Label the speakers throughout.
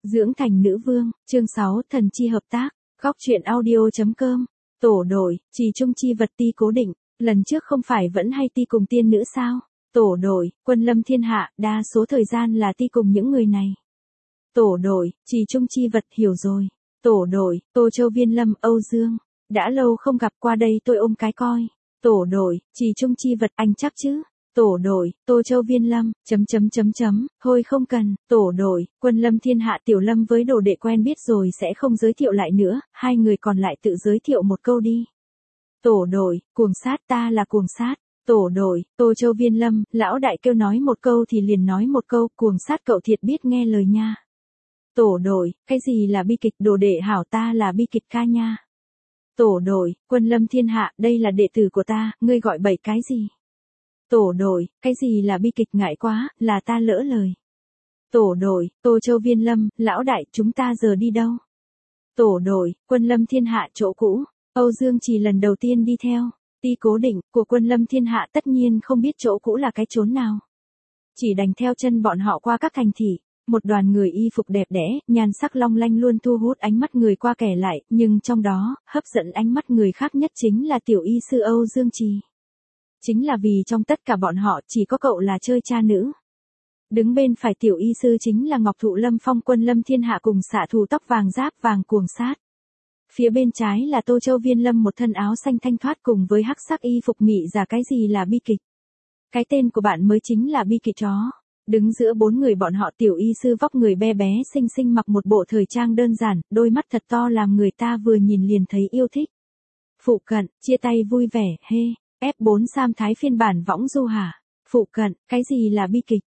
Speaker 1: Dưỡng thành nữ vương, chương 6, thần chi hợp tác, góc truyện audio.com, tổ đổi, trì trung chi vật ti cố định, lần trước không phải vẫn hay ti cùng tiên nữ sao? Tổ đổi, quân lâm thiên hạ, đa số thời gian là ti cùng những người này. Tổ đổi, trì trung chi vật hiểu rồi. Tổ đổi, Tô Châu Viên Lâm, Âu Dương. Đã lâu không gặp, qua đây tôi ôm cái coi. Tổ đổi, trì trung chi vật anh chắc chứ? Tổ đổi, Tô Châu Viên Lâm, thôi không cần. Tổ đổi, quân lâm thiên hạ Tiểu Lâm với đồ đệ quen biết rồi sẽ không giới thiệu lại nữa, hai người còn lại tự giới thiệu một câu đi. Tổ đổi, cuồng sát, ta là cuồng sát. Tổ đổi, Tô Châu Viên Lâm, lão đại kêu nói một câu thì liền nói một câu, cuồng sát cậu thiệt biết nghe lời nha. Tổ đổi, cái gì là bi kịch, đồ đệ hảo ta là bi kịch ca nha. Tổ đổi, quân lâm thiên hạ, đây là đệ tử của ta, ngươi gọi bậy cái gì? Tổ đổi, cái gì là bi kịch, ngại quá, là ta lỡ lời. Tổ đổi, Tô Châu Viên Lâm, lão đại, chúng ta giờ đi đâu? Tổ đổi, quân lâm thiên hạ chỗ cũ, Âu Dương chỉ lần đầu tiên đi theo, ti cố định, của quân lâm thiên hạ tất nhiên không biết chỗ cũ là cái chốn nào. Chỉ đành theo chân bọn họ qua các thành thị, một đoàn người y phục đẹp đẽ, nhan sắc long lanh luôn thu hút ánh mắt người qua kẻ lại, nhưng trong đó, hấp dẫn ánh mắt người khác nhất chính là tiểu y sư Âu Dương Trì. Chính là vì trong tất cả bọn họ chỉ có cậu là chơi cha nữ. Đứng bên phải tiểu y sư chính là Ngọc Thụ Lâm Phong quân lâm thiên hạ cùng xạ thủ tóc vàng giáp vàng cuồng sát. Phía bên trái là Tô Châu Viên Lâm một thân áo xanh thanh thoát cùng với hắc sắc y phục mị giả, cái gì là bi kịch. Cái tên của bạn mới chính là bi kịch chó. Đứng giữa bốn người bọn họ tiểu y sư vóc người be bé xinh xinh mặc một bộ thời trang đơn giản, đôi mắt thật to làm người ta vừa nhìn liền thấy yêu thích. Phụ cận, chia tay vui vẻ, hê. F4 Sam Thái phiên bản võng du hả? Phụ cận, cái gì là bi kịch?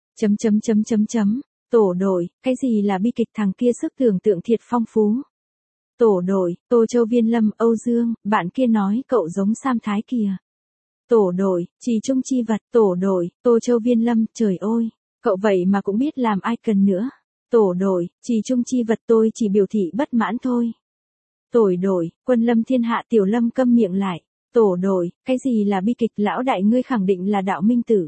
Speaker 1: Tổ đổi, cái gì là bi kịch, thằng kia sức tưởng tượng thiệt phong phú. Tổ đổi, Tô Châu Viên Lâm, Âu Dương, bạn kia nói cậu giống Sam Thái kìa. Tổ đổi, trì trung chi vật, tổ đổi, Tô Châu Viên Lâm, trời ơi, cậu vậy mà cũng biết làm ai cần nữa. Tổ đổi, trì trung chi vật, tôi chỉ biểu thị bất mãn thôi. Tổ đổi, quân lâm thiên hạ Tiểu Lâm câm miệng lại. Tổ đổi, cái gì là bi kịch, lão đại ngươi khẳng định là đạo minh tử.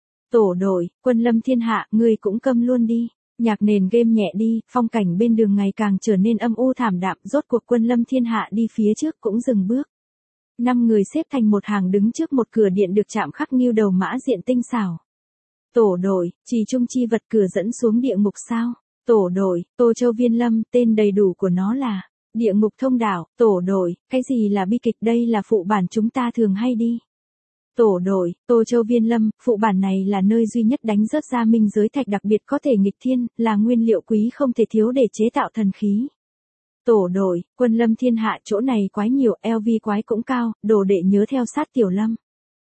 Speaker 1: Tổ đổi, quân lâm thiên hạ, ngươi cũng câm luôn đi. Nhạc nền game nhẹ đi, phong cảnh bên đường ngày càng trở nên âm u thảm đạm, rốt cuộc quân lâm thiên hạ đi phía trước cũng dừng bước. 5 người xếp thành một hàng đứng trước một cửa điện được chạm khắc nghiêu đầu mã diện tinh xảo. Tổ đổi, trì trung chi vật, cửa dẫn xuống địa ngục sao? Tổ đổi, Tô Châu Viên Lâm, tên đầy đủ của nó là địa ngục thông đạo. Tổ đổi, cái gì là bi kịch, đây là phụ bản chúng ta thường hay đi. Tổ đổi, Tô Châu Viên Lâm, phụ bản này là nơi duy nhất đánh rớt ra minh giới thạch đặc biệt có thể nghịch thiên, là nguyên liệu quý không thể thiếu để chế tạo thần khí. Tổ đổi, quân lâm thiên hạ chỗ này quái nhiều, LV quái cũng cao, đồ đệ nhớ theo sát Tiểu Lâm.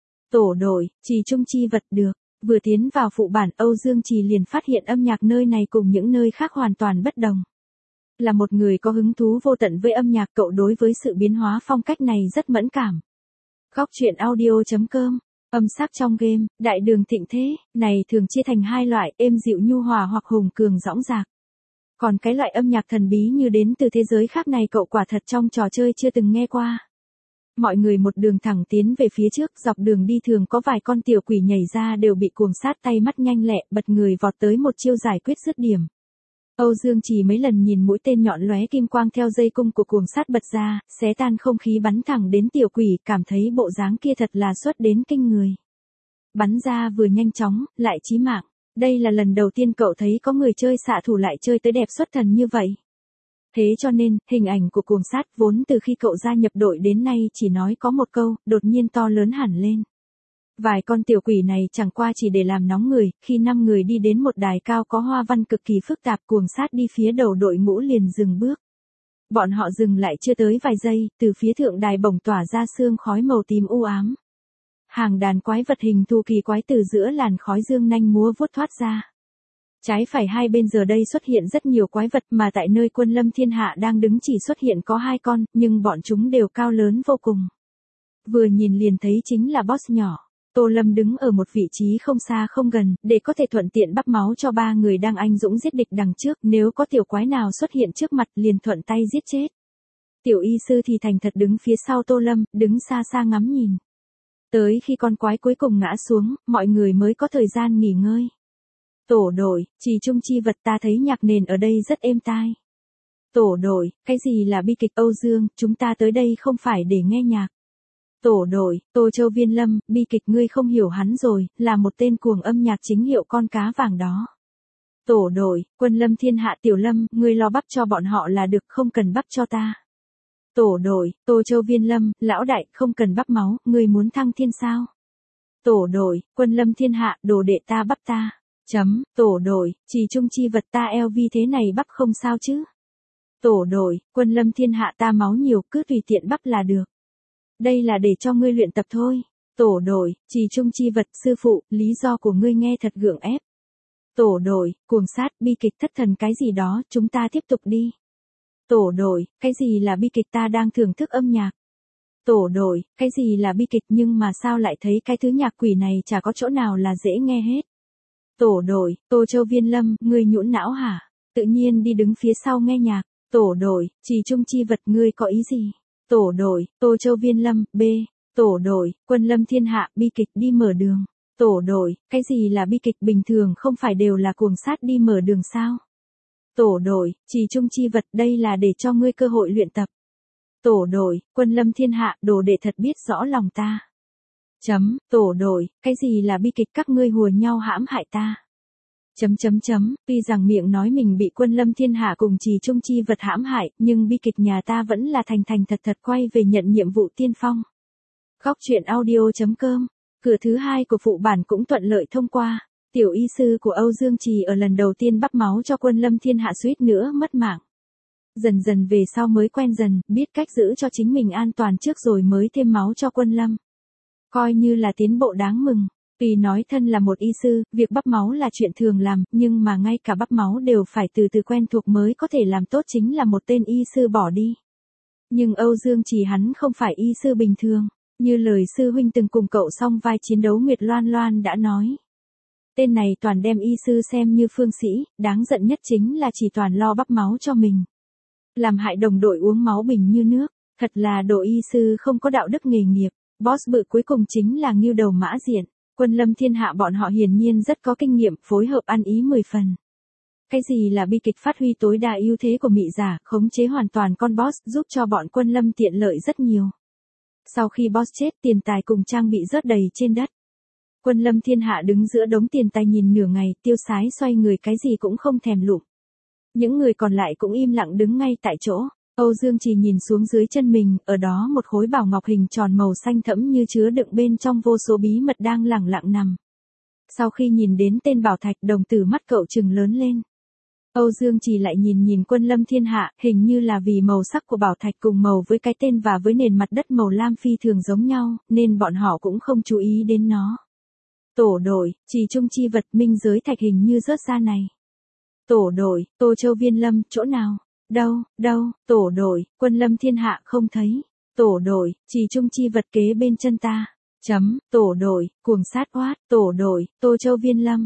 Speaker 1: Tổ đổi, trì trung chi vật được, vừa tiến vào phụ bản Âu Dương Trì liền phát hiện âm nhạc nơi này cùng những nơi khác hoàn toàn bất đồng. Là một người có hứng thú vô tận với âm nhạc, cậu đối với sự biến hóa phong cách này rất mẫn cảm. Góc truyện audio.com, âm sắc trong game, đại đường thịnh thế, này thường chia thành hai loại, êm dịu nhu hòa hoặc hùng cường dõng dạc. Còn cái loại âm nhạc thần bí như đến từ thế giới khác này cậu quả thật trong trò chơi chưa từng nghe qua. Mọi người một đường thẳng tiến về phía trước, dọc đường đi thường có vài con tiểu quỷ nhảy ra đều bị cuồng sát tay mắt nhanh lẹ, bật người vọt tới một chiêu giải quyết dứt điểm. Âu Dương chỉ mấy lần nhìn mũi tên nhọn lóe kim quang theo dây cung của cuồng sát bật ra, xé tan không khí bắn thẳng đến tiểu quỷ, cảm thấy bộ dáng kia thật là xuất đến kinh người. Bắn ra vừa nhanh chóng, lại chí mạng. Đây là lần đầu tiên cậu thấy có người chơi xạ thủ lại chơi tới đẹp xuất thần như vậy. Thế cho nên, hình ảnh của cuồng sát vốn từ khi cậu gia nhập đội đến nay chỉ nói có một câu, đột nhiên to lớn hẳn lên. Vài con tiểu quỷ này chẳng qua chỉ để làm nóng người, khi 5 người đi đến một đài cao có hoa văn cực kỳ phức tạp, cuồng sát đi phía đầu đội ngũ liền dừng bước. Bọn họ dừng lại chưa tới vài giây, từ phía thượng đài bỗng tỏa ra sương khói màu tím u ám. Hàng đàn quái vật hình thù kỳ quái từ giữa làn khói dương nanh múa vuốt thoát ra. Trái phải hai bên giờ đây xuất hiện rất nhiều quái vật, mà tại nơi quân lâm thiên hạ đang đứng chỉ xuất hiện có 2 con, nhưng bọn chúng đều cao lớn vô cùng. Vừa nhìn liền thấy chính là boss nhỏ. Tô Lâm đứng ở một vị trí không xa không gần, để có thể thuận tiện bắp máu cho 3 người đang anh dũng giết địch đằng trước, nếu có tiểu quái nào xuất hiện trước mặt liền thuận tay giết chết. Tiểu y sư thì thành thật đứng phía sau Tô Lâm, đứng xa xa ngắm nhìn. Tới khi con quái cuối cùng ngã xuống, mọi người mới có thời gian nghỉ ngơi. Tổ đội, trì trung chi vật ta thấy nhạc nền ở đây rất êm tai. Tổ đội, cái gì là bi kịch Âu Dương, chúng ta tới đây không phải để nghe nhạc. Tổ đội, Tô Châu Viên Lâm, bi kịch ngươi không hiểu hắn rồi, là một tên cuồng âm nhạc chính hiệu con cá vàng đó. Tổ đội, Quân Lâm Thiên Hạ Tiểu Lâm, ngươi lo bắp cho bọn họ là được, không cần bắp cho ta. Tổ đội, Tô Châu Viên Lâm, lão đại, không cần bắp máu, ngươi muốn thăng thiên sao? Tổ đội, Quân Lâm Thiên Hạ, đồ đệ ta bắp ta. Tổ đội, trì trung chi vật ta LV thế này bắp không sao chứ? Tổ đội, Quân Lâm Thiên Hạ ta máu nhiều, cứ tùy tiện bắp là được. Đây là để cho ngươi luyện tập thôi. Tổ đội, trì trung chi vật, sư phụ, lý do của ngươi nghe thật gượng ép. Tổ đội, cuồng sát, bi kịch thất thần cái gì đó, chúng ta tiếp tục đi. Tổ đội, cái gì là bi kịch ta đang thưởng thức âm nhạc. Tổ đội, cái gì là bi kịch nhưng mà sao lại thấy cái thứ nhạc quỷ này chả có chỗ nào là dễ nghe hết. Tổ đội, Tô Châu Viên Lâm, ngươi nhũn não hả? Tự nhiên đi đứng phía sau nghe nhạc. Tổ đội, trì trung chi vật ngươi có ý gì? Tổ đội, Tô Châu Viên Lâm, B. Tổ đội, Quân Lâm Thiên Hạ, bi kịch đi mở đường. Tổ đội, cái gì là bi kịch bình thường không phải đều là cuồng sát đi mở đường sao? Tổ đội, trì trung chi vật đây là để cho ngươi cơ hội luyện tập. Tổ đội, Quân Lâm Thiên Hạ, đồ đệ thật biết rõ lòng ta. Tổ đội, cái gì là bi kịch các ngươi hùa nhau hãm hại ta. Tuy rằng miệng nói mình bị Quân Lâm Thiên Hạ cùng trì trung chi vật hãm hại, nhưng bi kịch nhà ta vẫn là thành thành thật thật quay về nhận nhiệm vụ tiên phong. Góc truyện audio.com, cửa thứ 2 của phụ bản cũng thuận lợi thông qua. Tiểu y sư của Âu Dương Trì ở lần đầu tiên bắp máu cho Quân Lâm Thiên Hạ suýt nữa mất mạng. Dần dần về sau mới quen dần, biết cách giữ cho chính mình an toàn trước rồi mới thêm máu cho Quân Lâm. Coi như là tiến bộ đáng mừng. Tuy nói thân là một y sư, việc bắp máu là chuyện thường làm, nhưng mà ngay cả bắp máu đều phải từ từ quen thuộc mới có thể làm tốt chính là một tên y sư bỏ đi. Nhưng Âu Dương Trì hắn không phải y sư bình thường, như lời sư huynh từng cùng cậu song vai chiến đấu Nguyệt Loan Loan đã nói. Tên này toàn đem y sư xem như phương sĩ, đáng giận nhất chính là chỉ toàn lo bắp máu cho mình. Làm hại đồng đội uống máu bình như nước, thật là đồ y sư không có đạo đức nghề nghiệp. Boss bự cuối cùng chính là Ngưu Đầu Mã Diện. Quân Lâm Thiên Hạ bọn họ hiển nhiên rất có kinh nghiệm, phối hợp ăn ý 10 phần. Cái gì là bi kịch phát huy tối đa ưu thế của mị giả, khống chế hoàn toàn con boss, giúp cho bọn Quân Lâm tiện lợi rất nhiều. Sau khi boss chết, tiền tài cùng trang bị rớt đầy trên đất. Quân Lâm Thiên Hạ đứng giữa đống tiền tài nhìn nửa ngày, tiêu sái xoay người cái gì cũng không thèm lụm. Những người còn lại cũng im lặng đứng ngay tại chỗ. Âu Dương Trì nhìn xuống dưới chân mình, ở đó một khối bảo ngọc hình tròn màu xanh thẫm như chứa đựng bên trong vô số bí mật đang lẳng lặng nằm. Sau khi nhìn đến tên bảo thạch, đồng tử mắt cậu trừng lớn lên. Âu Dương Trì lại nhìn Quân Lâm Thiên Hạ, hình như là vì màu sắc của bảo thạch cùng màu với cái tên và với nền mặt đất màu lam phi thường giống nhau, nên bọn họ cũng không chú ý đến nó. Tổ đội, trì trung chi vật minh giới thạch hình như rớt ra này. Tổ đội, Tô Châu Viên Lâm, chỗ nào? Đâu, tổ đội, Quân Lâm Thiên Hạ không thấy. Tổ đội, trì trung chi vật kế bên chân ta. Tổ đội, cuồng sát oát, tổ đội, Tô Châu Viên Lâm,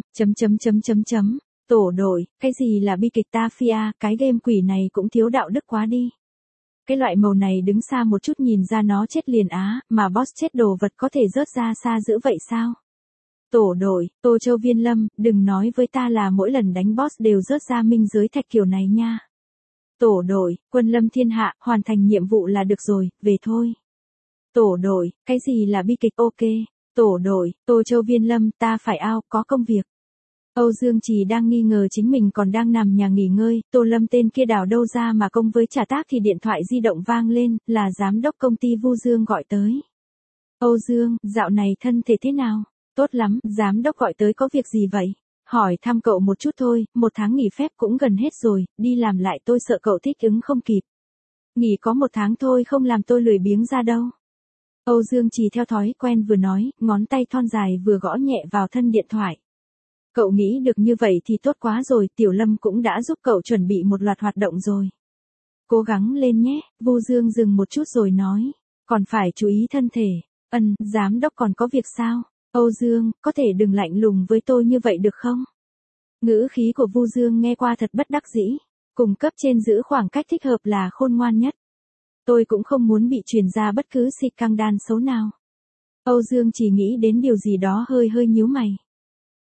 Speaker 1: Tổ đội, cái gì là bi kịch ta phi a, cái game quỷ này cũng thiếu đạo đức quá đi. Cái loại màu này đứng xa một chút nhìn ra nó chết liền á, mà boss chết đồ vật có thể rớt ra xa dữ vậy sao? Tổ đội, Tô Châu Viên Lâm, đừng nói với ta là mỗi lần đánh boss đều rớt ra minh giới thạch kiểu này nha. Tổ đội, Quân Lâm Thiên Hạ, hoàn thành nhiệm vụ là được rồi, về thôi. Tổ đội, cái gì là bi kịch ok. Tổ đội, Tô Châu Viên Lâm, ta phải out, có công việc. Âu Dương Trì đang nghi ngờ chính mình còn đang nằm nhà nghỉ ngơi, Tô Lâm tên kia đào đâu ra mà công với trả tác thì điện thoại di động vang lên, là giám đốc công ty Vu Dương gọi tới. Âu Dương, dạo này thân thể thế nào? Tốt lắm, giám đốc gọi tới có việc gì vậy? Hỏi thăm cậu một chút thôi, 1 tháng nghỉ phép cũng gần hết rồi, đi làm lại tôi sợ cậu thích ứng không kịp. Nghỉ có 1 tháng thôi không làm tôi lười biếng ra đâu. Âu Dương Trì theo thói quen vừa nói, ngón tay thon dài vừa gõ nhẹ vào thân điện thoại. Cậu nghĩ được như vậy thì tốt quá rồi, Tiểu Lâm cũng đã giúp cậu chuẩn bị một loạt hoạt động rồi. Cố gắng lên nhé, Vu Dương dừng một chút rồi nói, còn phải chú ý thân thể. Giám đốc còn có việc sao? Âu Dương, có thể đừng lạnh lùng với tôi như vậy được không? Ngữ khí của Vu Dương nghe qua thật bất đắc dĩ. Cùng cấp trên giữ khoảng cách thích hợp là khôn ngoan nhất. Tôi cũng không muốn bị truyền ra bất cứ xịt căng đan xấu nào. Âu Dương chỉ nghĩ đến điều gì đó hơi nhíu mày.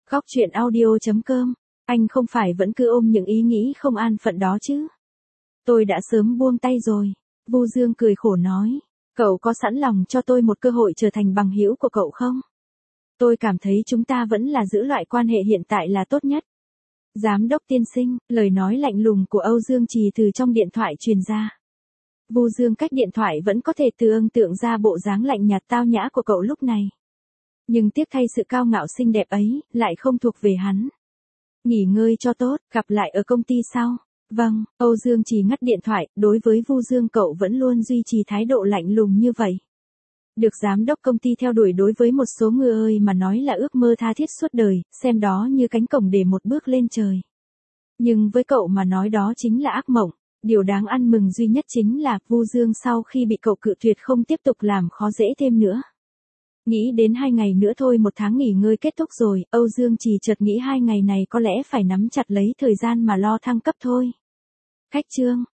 Speaker 1: Góc chuyện audio.com. Anh không phải vẫn cứ ôm những ý nghĩ không an phận đó chứ? Tôi đã sớm buông tay rồi. Vu Dương cười khổ nói. Cậu có sẵn lòng cho tôi một cơ hội trở thành bằng hữu của cậu không? Tôi cảm thấy chúng ta vẫn là giữ loại quan hệ hiện tại là tốt nhất. Giám đốc tiên sinh, lời nói lạnh lùng của Âu Dương Trì từ trong điện thoại truyền ra. Vu Dương cách điện thoại vẫn có thể tưởng tượng ra bộ dáng lạnh nhạt tao nhã của cậu lúc này. Nhưng tiếc thay sự cao ngạo xinh đẹp ấy, lại không thuộc về hắn. Nghỉ ngơi cho tốt, gặp lại ở công ty sau. Vâng, Âu Dương Trì ngắt điện thoại, đối với Vu Dương cậu vẫn luôn duy trì thái độ lạnh lùng như vậy. Được giám đốc công ty theo đuổi đối với một số người ơi mà nói là ước mơ tha thiết suốt đời, xem đó như cánh cổng để một bước lên trời. Nhưng với cậu mà nói đó chính là ác mộng. Điều đáng ăn mừng duy nhất chính là Vu Dương sau khi bị cậu cự tuyệt không tiếp tục làm khó dễ thêm nữa. Nghĩ đến 2 ngày nữa thôi 1 tháng nghỉ ngơi kết thúc rồi, Âu Dương Trì chợt nghĩ 2 ngày này có lẽ phải nắm chặt lấy thời gian mà lo thăng cấp thôi. Khách trương.